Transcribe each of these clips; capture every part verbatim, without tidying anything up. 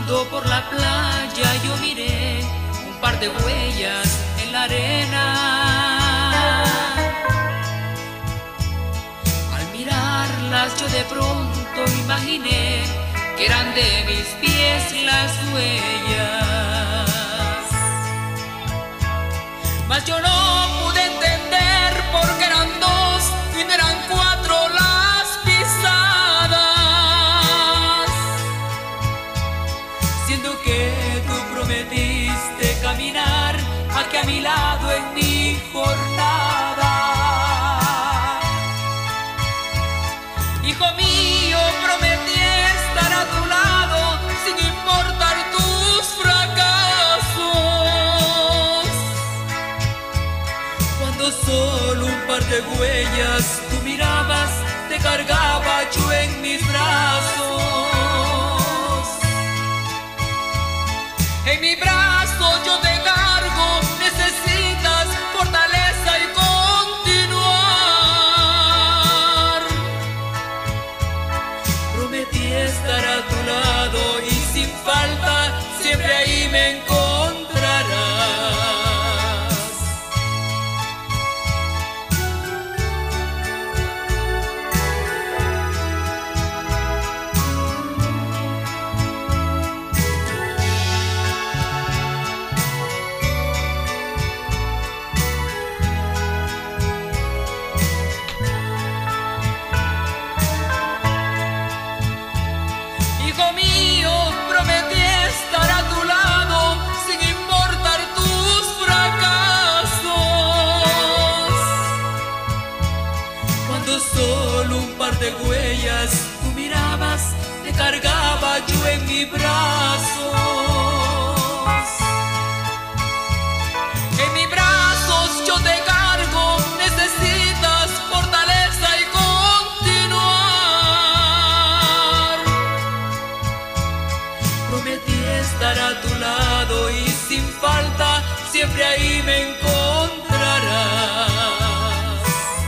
Caminando por la playa yo miré un par de huellas en la arena. Al mirarlas yo de pronto imaginé que eran de mis pies las huellas. Mas yo no pude entender por qué eran dos y no eran cuatro las pisadas, siendo que tú prometiste caminar aquí a mi lado en mi jornada. Hijo mío, prometí estar a tu lado sin importar tus fracasos. Cuando solo un par de huellas tú mirabas, te cargaba yo en mis brazos. En mi brazo yo te cargo, necesitas fortaleza y continuar. Prometí estar a tu lado y sin falta siempre ahí me encontrarás. Hijo mío, prometí estar a tu lado sin importar tus fracasos. Cuando solo un par de huellas tú mirabas, te cargaba yo en mis brazos. En mis brazos yo te cargo, necesitas fortaleza y continuar. Prometí estar a tu lado y sin falta siempre ahí me encontrarás.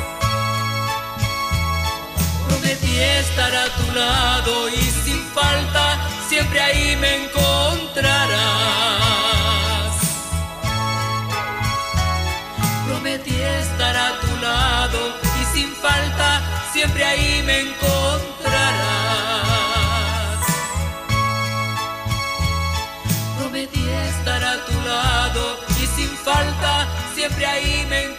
Prometí estar a tu lado y sin falta siempre ahí me encontrarás. Prometí estar a tu lado y sin falta siempre ahí me encontrarás. Prometí estar a tu lado y sin falta siempre ahí me encontrarás.